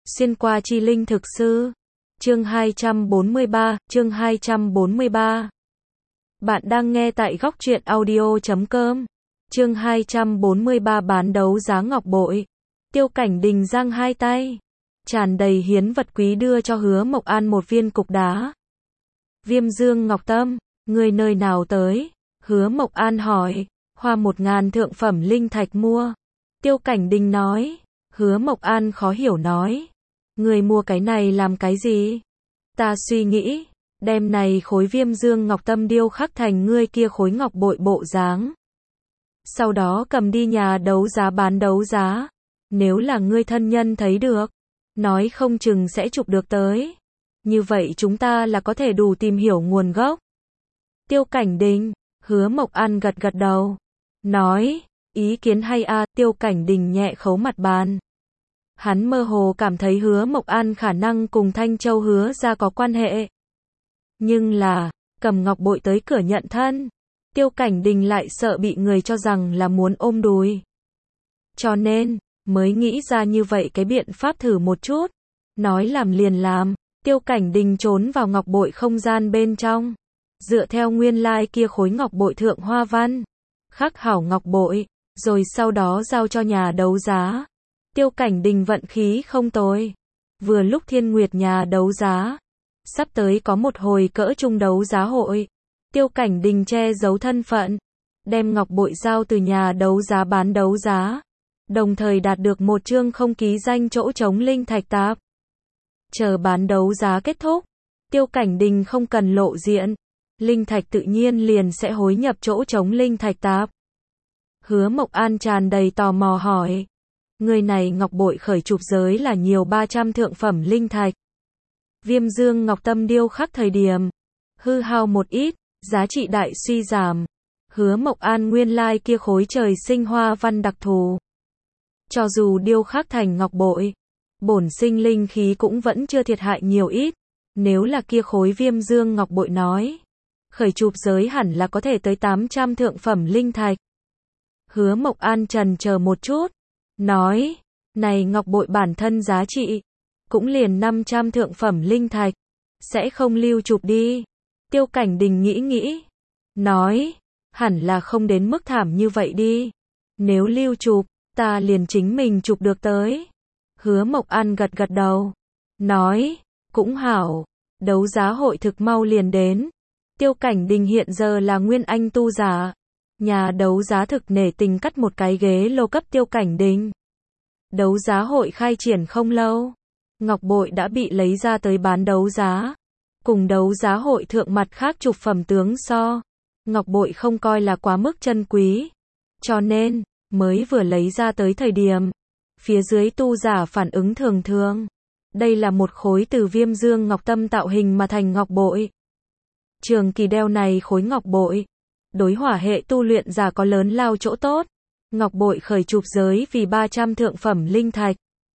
Xuyên qua chi linh thực sư. Chương 243, chương 243. Bạn đang nghe tại góc truyện audio.com. Chương 243 bán đấu giá ngọc bội. Tiêu Cảnh Đình giang hai tay, tràn đầy hiến vật quý đưa cho Hứa Mộc An một viên cục đá. Viêm Dương Ngọc Tâm, người nơi nào tới? Hứa Mộc An hỏi. Hoa 1000 thượng phẩm linh thạch mua. Tiêu Cảnh Đình nói. Hứa Mộc An khó hiểu nói. Người mua cái này làm cái gì? Ta suy nghĩ, đem này khối Viêm Dương Ngọc Tâm điêu khắc thành ngươi kia khối ngọc bội bộ dáng. Sau đó cầm đi nhà đấu giá bán đấu giá. Nếu là ngươi thân nhân thấy được, nói không chừng sẽ chụp được tới. Như vậy chúng ta là có thể đủ tìm hiểu nguồn gốc. Tiêu Cảnh Đình, Hứa Mộc An gật gật đầu. Nói, ý kiến hay a. Tiêu Cảnh Đình nhẹ khấu mặt bàn. Hắn mơ hồ cảm thấy Hứa Mộc An khả năng cùng Thanh Châu Hứa ra có quan hệ. Nhưng là, cầm ngọc bội tới cửa nhận thân. Tiêu Cảnh Đình lại sợ bị người cho rằng là muốn ôm đùi. Cho nên, mới nghĩ ra như vậy cái biện pháp thử một chút. Nói làm liền làm. Tiêu Cảnh Đình trốn vào ngọc bội không gian bên trong. Dựa theo nguyên lai kia khối ngọc bội thượng hoa văn. Khắc hảo ngọc bội. Rồi sau đó giao cho nhà đấu giá. Tiêu Cảnh Đình vận khí không tồi. Vừa lúc Thiên Nguyệt nhà đấu giá. Sắp tới có một hồi cỡ trung đấu giá hội. Tiêu Cảnh Đình che giấu thân phận. Đem ngọc bội giao từ nhà đấu giá bán đấu giá. Đồng thời đạt được một chương không ký danh chỗ trống linh thạch tạp. Chờ bán đấu giá kết thúc. Tiêu Cảnh Đình không cần lộ diện. Linh thạch tự nhiên liền sẽ hối nhập chỗ trống linh thạch tạp. Hứa Mộc An tràn đầy tò mò hỏi. Người này ngọc bội khởi chụp giới là nhiều 300 thượng phẩm linh thạch. Viêm Dương Ngọc Tâm điêu khắc thời điểm. Hư hao một ít, giá trị đại suy giảm. Hứa Mộc An nguyên lai kia khối trời sinh hoa văn đặc thù. Cho dù điêu khắc thành ngọc bội, bổn sinh linh khí cũng vẫn chưa thiệt hại nhiều ít. Nếu là kia khối Viêm Dương Ngọc bội nói, khởi chụp giới hẳn là có thể tới 800 thượng phẩm linh thạch. Hứa Mộc An chần chờ một chút. Nói, này ngọc bội bản thân giá trị, cũng liền 500 thượng phẩm linh thạch, sẽ không lưu chụp đi. Tiêu Cảnh Đình nghĩ nghĩ. Nói, hẳn là không đến mức thảm như vậy đi. Nếu lưu chụp, ta liền chính mình chụp được tới. Hứa Mộc An gật gật đầu. Nói, cũng hảo, đấu giá hội thực mau liền đến. Tiêu Cảnh Đình hiện giờ là nguyên anh tu giả. Nhà đấu giá thực nể tình cắt một cái ghế lô cấp Tiêu Cảnh Đình. Đấu giá hội khai triển không lâu, ngọc bội đã bị lấy ra tới bán đấu giá. Cùng đấu giá hội thượng mặt khác chục phẩm tướng so, ngọc bội không coi là quá mức chân quý. Cho nên, mới vừa lấy ra tới thời điểm, phía dưới tu giả phản ứng thường thường. Đây là một khối từ Viêm Dương Ngọc Tâm tạo hình mà thành ngọc bội. Trường kỳ đeo này khối ngọc bội, đối hỏa hệ tu luyện giả có lớn lao chỗ tốt. Ngọc bội khởi chụp giới vì 300 thượng phẩm linh thạch.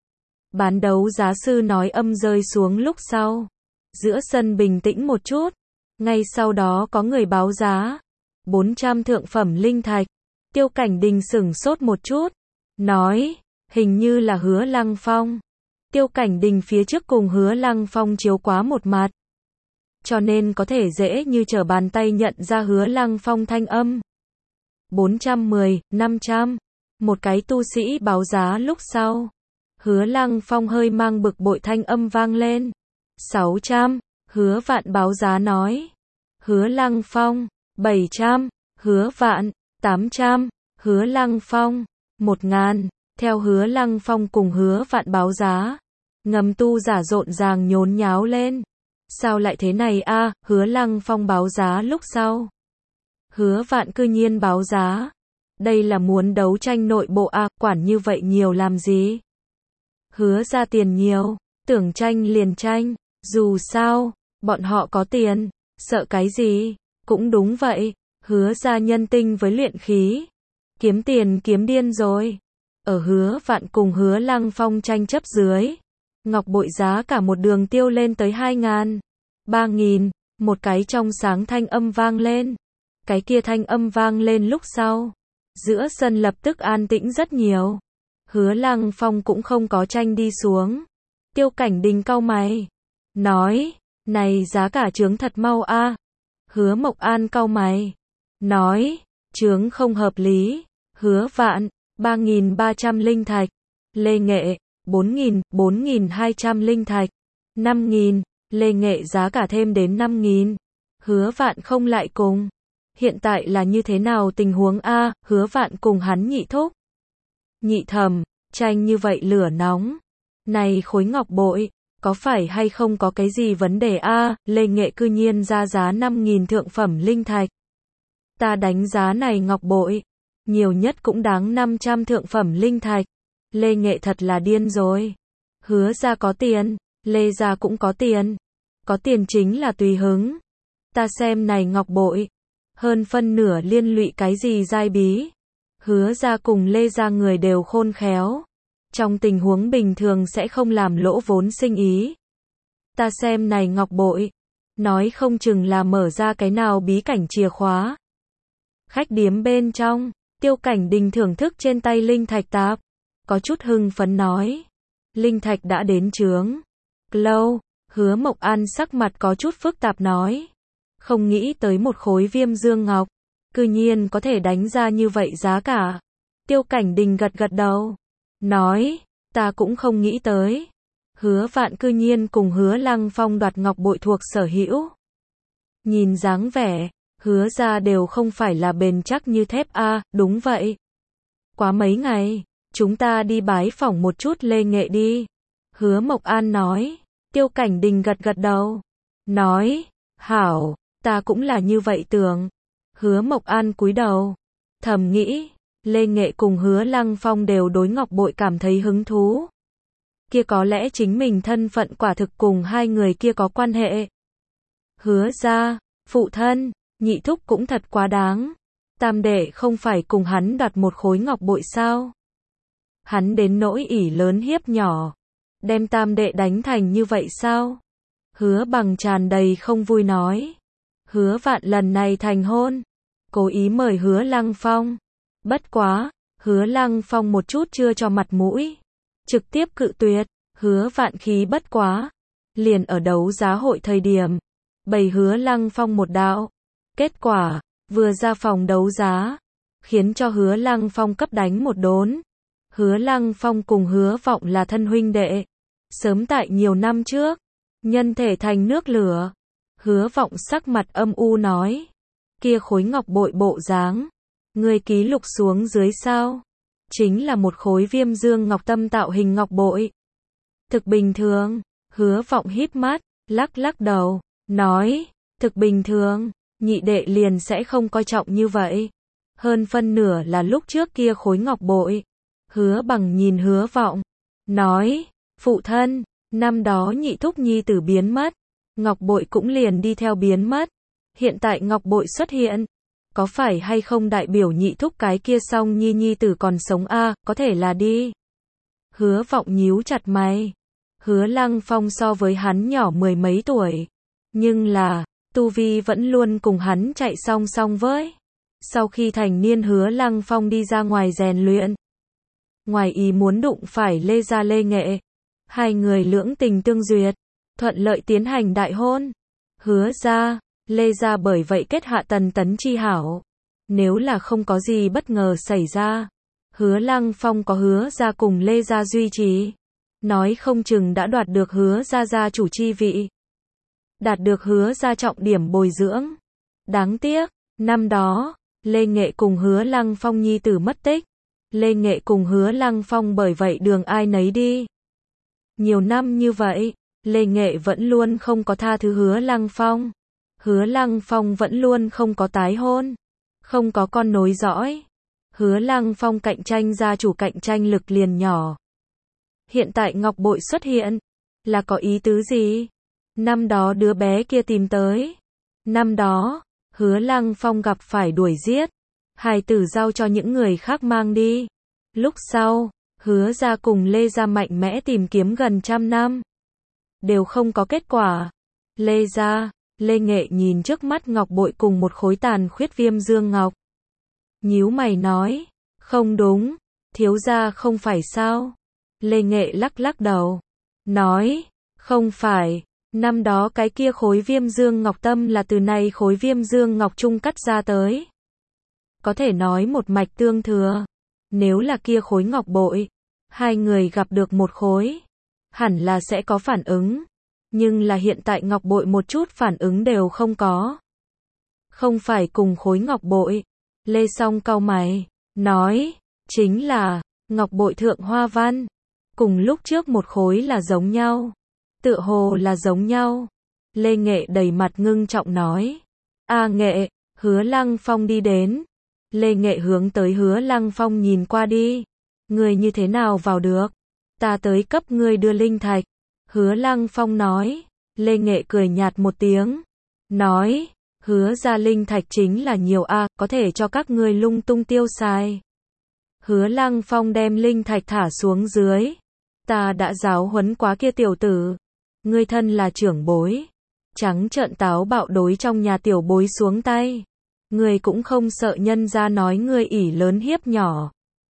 Bán đấu giá sư nói âm rơi xuống lúc sau. Giữa sân bình tĩnh một chút. Ngay sau đó có người báo giá. 400 thượng phẩm linh thạch. Tiêu Cảnh Đình sửng sốt một chút. Nói, hình như là Hứa Lăng Phong. Tiêu Cảnh Đình phía trước cùng Hứa Lăng Phong chiếu quá một mặt. Cho nên có thể dễ như trở bàn tay nhận ra Hứa Lăng Phong thanh âm. 410, 500. Một cái tu sĩ báo giá lúc sau. Hứa Lăng Phong hơi mang bực bội thanh âm vang lên. 600. Hứa Vạn báo giá nói. Hứa Lăng Phong. 700. Hứa Vạn. 800. Hứa Lăng Phong. 1000. Theo Hứa Lăng Phong cùng Hứa Vạn báo giá. Ngầm tu giả rộn ràng nhốn nháo lên. Sao lại thế này a? Hứa Lăng Phong báo giá lúc sau. Hứa Vạn cư nhiên báo giá. Đây là muốn đấu tranh nội bộ à, quản như vậy nhiều làm gì? Hứa ra tiền nhiều, tưởng tranh liền tranh, dù sao, bọn họ có tiền, sợ cái gì? Cũng đúng vậy, Hứa ra nhân tinh với luyện khí. Kiếm tiền kiếm điên rồi. Ở Hứa Vạn cùng Hứa Lăng Phong tranh chấp dưới. Ngọc bội giá cả một đường tiêu lên tới 2000, 3000, một cái trong sáng thanh âm vang lên. Cái kia thanh âm vang lên lúc sau. Giữa sân lập tức an tĩnh rất nhiều. Hứa Lăng Phong cũng không có tranh đi xuống. Tiêu Cảnh Đình cau mày, nói, này giá cả chướng thật mau a. Hứa Mộc An cau mày, nói, chướng không hợp lý. Hứa Vạn, 3.300 linh thạch. Lê Nghệ, 4.200 linh thạch. 5.000, Lê Nghệ giá cả thêm đến 5.000. Hứa Vạn không lại cùng. Hiện tại là như thế nào tình huống a? Hứa Vạn cùng hắn nhị thúc. Nhị thẩm, tranh như vậy lửa nóng. Này khối ngọc bội, có phải hay không có cái gì vấn đề a? Lê Nghệ cư nhiên ra giá 5.000 thượng phẩm linh thạch. Ta đánh giá này ngọc bội, nhiều nhất cũng đáng 500 thượng phẩm linh thạch. Lê Nghệ thật là điên rồi. Hứa ra có tiền, Lê ra cũng có tiền. Có tiền chính là tùy hứng. Ta xem này ngọc bội, hơn phân nửa liên lụy cái gì giai bí. Hứa ra cùng Lê ra người đều khôn khéo. Trong tình huống bình thường sẽ không làm lỗ vốn sinh ý. Ta xem này ngọc bội, nói không chừng là mở ra cái nào bí cảnh chìa khóa. Khách điếm bên trong, Tiêu Cảnh Đình thưởng thức trên tay linh thạch tạp, có chút hưng phấn nói. Linh thạch đã đến chướng. Lâu, Hứa Mộc An sắc mặt có chút phức tạp nói. Không nghĩ tới một khối viêm dương ngọc, cư nhiên có thể đánh ra như vậy giá cả. Tiêu Cảnh Đình gật gật đầu, nói, ta cũng không nghĩ tới. Hứa Vạn cư nhiên cùng Hứa Lăng Phong đoạt ngọc bội thuộc sở hữu. Nhìn dáng vẻ, Hứa ra đều không phải là bền chắc như thép a. Đúng vậy. Quá mấy ngày, chúng ta đi bái phỏng một chút Lê Nghệ đi. Hứa Mộc An nói. Tiêu Cảnh Đình gật gật đầu, nói, hảo, ta cũng là như vậy tưởng. Hứa Mộc An cúi đầu, thầm nghĩ, Lê Nghệ cùng Hứa Lăng Phong đều đối ngọc bội cảm thấy hứng thú. Kia có lẽ chính mình thân phận quả thực cùng hai người kia có quan hệ. Hứa ra, phụ thân, nhị thúc cũng thật quá đáng. Tam đệ không phải cùng hắn đoạt một khối ngọc bội sao? Hắn đến nỗi ỷ lớn hiếp nhỏ, đem tam đệ đánh thành như vậy sao? Hứa Bằng tràn đầy không vui nói. Hứa Vạn lần này thành hôn, cố ý mời Hứa Lăng Phong. Bất quá, Hứa Lăng Phong một chút chưa cho mặt mũi, trực tiếp cự tuyệt. Hứa Vạn khí bất quá, liền ở đấu giá hội thời điểm, bày Hứa Lăng Phong một đạo. Kết quả, vừa ra phòng đấu giá, khiến cho Hứa Lăng Phong cấp đánh một đốn. Hứa Lăng Phong cùng Hứa Vọng là thân huynh đệ. Sớm tại nhiều năm trước, nhân thể thành nước lửa. Hứa Vọng sắc mặt âm u nói. Kia khối ngọc bội bộ dáng, ngươi ký lục xuống dưới sao? Chính là một khối viêm dương ngọc tâm tạo hình ngọc bội. Thực bình thường. Hứa Vọng híp mắt, lắc lắc đầu, nói. Thực bình thường, nhị đệ liền sẽ không coi trọng như vậy. Hơn phân nửa là lúc trước kia khối ngọc bội. Hứa Bằng nhìn Hứa Vọng, nói. Phụ thân, năm đó nhị thúc nhi tử biến mất, ngọc bội cũng liền đi theo biến mất. Hiện tại ngọc bội xuất hiện, có phải hay không đại biểu nhị thúc cái kia song nhi tử còn sống a? Có thể là đi. Hứa Vọng nhíu chặt mày. Hứa Lăng Phong so với hắn nhỏ mười mấy tuổi, nhưng là tu vi vẫn luôn cùng hắn chạy song song với. Sau khi thành niên Hứa Lăng Phong đi ra ngoài rèn luyện, ngoài ý muốn đụng phải Lê gia Lê Nghệ. Hai người lưỡng tình tương duyệt, thuận lợi tiến hành đại hôn. Hứa ra, Lê ra bởi vậy kết hạ tần tấn chi hảo. Nếu là không có gì bất ngờ xảy ra, Hứa Lăng Phong có Hứa ra cùng Lê ra duy trì, nói không chừng đã đoạt được Hứa ra gia chủ chi vị, đạt được Hứa ra trọng điểm bồi dưỡng. Đáng tiếc, năm đó, Lê Nghệ cùng Hứa Lăng Phong nhi tử mất tích. Lê Nghệ cùng Hứa Lăng Phong bởi vậy đường ai nấy đi. Nhiều năm như vậy, Lê Nghệ vẫn luôn không có tha thứ Hứa Lăng Phong. Hứa Lăng Phong vẫn luôn không có tái hôn, không có con nối dõi. Hứa Lăng Phong cạnh tranh gia chủ cạnh tranh lực liền nhỏ. Hiện tại ngọc bội xuất hiện, là có ý tứ gì? Năm đó đứa bé kia tìm tới. Năm đó, Hứa Lăng Phong gặp phải đuổi giết. Hài tử giao cho những người khác mang đi. Lúc sau, Hứa ra cùng Lê ra mạnh mẽ tìm kiếm gần 100 năm. Đều không có kết quả. Lê ra, Lê Nghệ nhìn trước mắt ngọc bội cùng một khối tàn khuyết viêm dương ngọc. Nhíu mày nói, không đúng, thiếu gia không phải sao? Lê Nghệ lắc lắc đầu, nói, không phải, năm đó cái kia khối Viêm Dương Ngọc Tâm là từ này khối Viêm Dương Ngọc Trung cắt ra tới. Có thể nói một mạch tương thừa. Nếu là kia khối ngọc bội, hai người gặp được một khối, hẳn là sẽ có phản ứng. Nhưng là hiện tại ngọc bội một chút phản ứng đều không có. Không phải cùng khối ngọc bội. Lê Song cau mày, nói, chính là, ngọc bội thượng hoa văn. Cùng lúc trước một khối là giống nhau. Tựa hồ là giống nhau. Lê Nghệ đầy mặt ngưng trọng nói. A Nghệ, Hứa Lăng Phong đi đến. Lê Nghệ hướng tới Hứa Lăng Phong nhìn qua đi. Ngươi như thế nào vào được? Ta tới cấp ngươi đưa linh thạch. Hứa Lăng Phong nói. Lê Nghệ cười nhạt một tiếng. Nói, hứa ra linh thạch chính là nhiều a, có thể cho các ngươi lung tung tiêu xài. Hứa Lăng Phong đem linh thạch thả xuống dưới. Ta đã giáo huấn quá kia tiểu tử. Ngươi thân là trưởng bối. Trắng trợn táo bạo đối trong nhà tiểu bối xuống tay. Ngươi cũng không sợ nhân ra nói ngươi ỷ lớn hiếp nhỏ.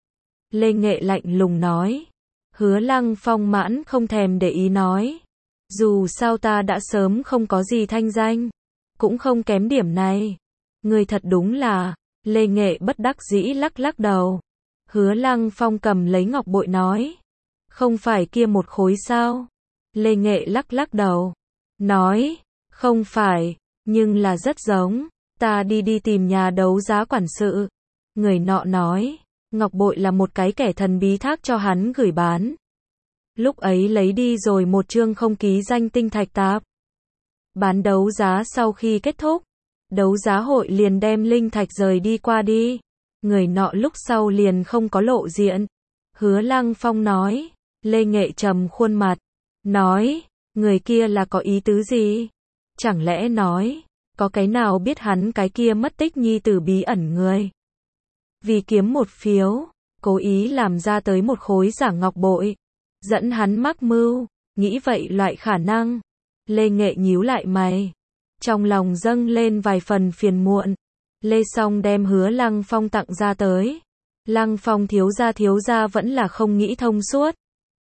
Lê Nghệ lạnh lùng nói. Hứa Lăng Phong mãn không thèm để ý nói. Dù sao ta đã sớm không có gì thanh danh. Cũng không kém điểm này. Ngươi thật đúng là. Lê Nghệ bất đắc dĩ lắc lắc đầu. Hứa Lăng Phong cầm lấy ngọc bội nói. Không phải kia một khối sao? Lê Nghệ lắc lắc đầu. Nói. Không phải. Nhưng là rất giống. Ta đi tìm nhà đấu giá quản sự. Người nọ nói. Ngọc bội là một cái kẻ thần bí thác cho hắn gửi bán. Lúc ấy lấy đi rồi một chương không ký danh tinh thạch tạp. Bán đấu giá sau khi kết thúc. Đấu giá hội liền đem linh thạch rời đi qua đi. Người nọ lúc sau liền không có lộ diện. Hứa Lăng Phong nói. Lê Nghệ trầm khuôn mặt. Nói. Người kia là có ý tứ gì? Chẳng lẽ nói. Có cái nào biết hắn cái kia mất tích nhi tử bí ẩn người? Vì kiếm một phiếu. Cố ý làm ra tới một khối giả ngọc bội. Dẫn hắn mắc mưu. Nghĩ vậy loại khả năng. Lê Nghệ nhíu lại mày. Trong lòng dâng lên vài phần phiền muộn. Lê Song đem Hứa Lăng Phong tặng ra tới. Lăng Phong thiếu gia vẫn là không nghĩ thông suốt.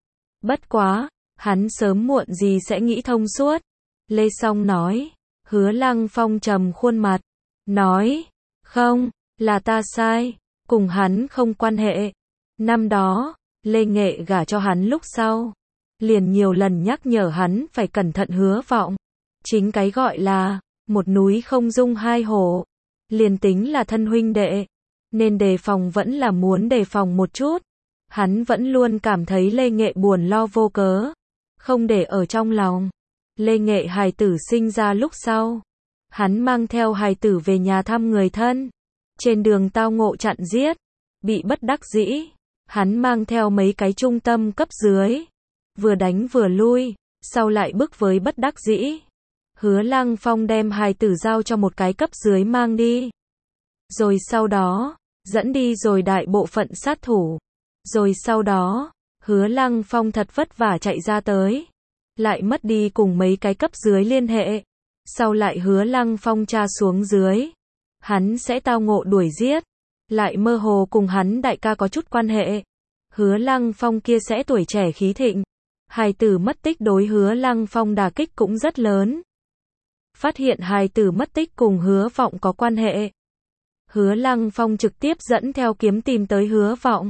Bất quá, hắn sớm muộn gì sẽ nghĩ thông suốt. Lê Song nói. Hứa Lăng Phong trầm khuôn mặt. Nói. Không, là ta sai. Cùng hắn không quan hệ. Năm đó, Lê Nghệ gả cho hắn lúc sau. Liền nhiều lần nhắc nhở hắn phải cẩn thận Hứa Vọng. Chính cái gọi là, một núi không dung hai hổ. Liền tính là thân huynh đệ. Nên đề phòng vẫn là muốn đề phòng một chút. Hắn vẫn luôn cảm thấy Lê Nghệ buồn lo vô cớ. Không để ở trong lòng. Lê Nghệ hài tử sinh ra lúc sau. Hắn mang theo hài tử về nhà thăm người thân. Trên đường tao ngộ chặn giết. Bị bất đắc dĩ. Hắn mang theo mấy cái trung tâm cấp dưới. Vừa đánh vừa lui. Sau lại bức với bất đắc dĩ. Hứa Lăng Phong đem hài tử giao cho một cái cấp dưới mang đi. Rồi sau đó, dẫn đi rồi đại bộ phận sát thủ. Rồi sau đó, Hứa Lăng Phong thật vất vả chạy ra tới. Lại mất đi cùng mấy cái cấp dưới liên hệ. Sau lại Hứa Lăng Phong tra xuống dưới. Hắn sẽ tao ngộ đuổi giết. Lại mơ hồ cùng hắn đại ca có chút quan hệ. Hứa Lăng Phong kia sẽ tuổi trẻ khí thịnh. Hài tử mất tích đối Hứa Lăng Phong đả kích cũng rất lớn. Phát hiện hài tử mất tích cùng Hứa Vọng có quan hệ. Hứa Lăng Phong trực tiếp dẫn theo kiếm tìm tới Hứa Vọng.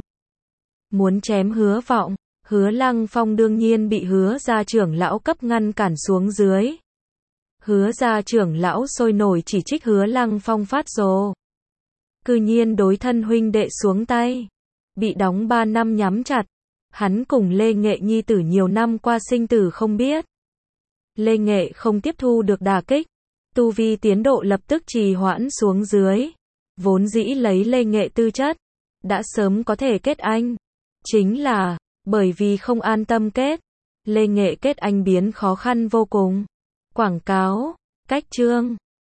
Muốn chém Hứa Vọng. Hứa Lăng Phong đương nhiên bị Hứa gia trưởng lão cấp ngăn cản xuống dưới. Hứa gia trưởng lão sôi nổi chỉ trích Hứa Lăng Phong phát rồ. Cư nhiên đối thân huynh đệ xuống tay. Bị đóng 3 năm nhắm chặt. Hắn cùng Lê Nghệ nhi tử nhiều năm qua sinh tử không biết. Lê Nghệ không tiếp thu được đả kích. Tu vi tiến độ lập tức trì hoãn xuống dưới. Vốn dĩ lấy Lê Nghệ tư chất. Đã sớm có thể kết anh. Chính là, bởi vì không an tâm kết. Lê Nghệ kết anh biến khó khăn vô cùng. Quảng cáo, cách chương.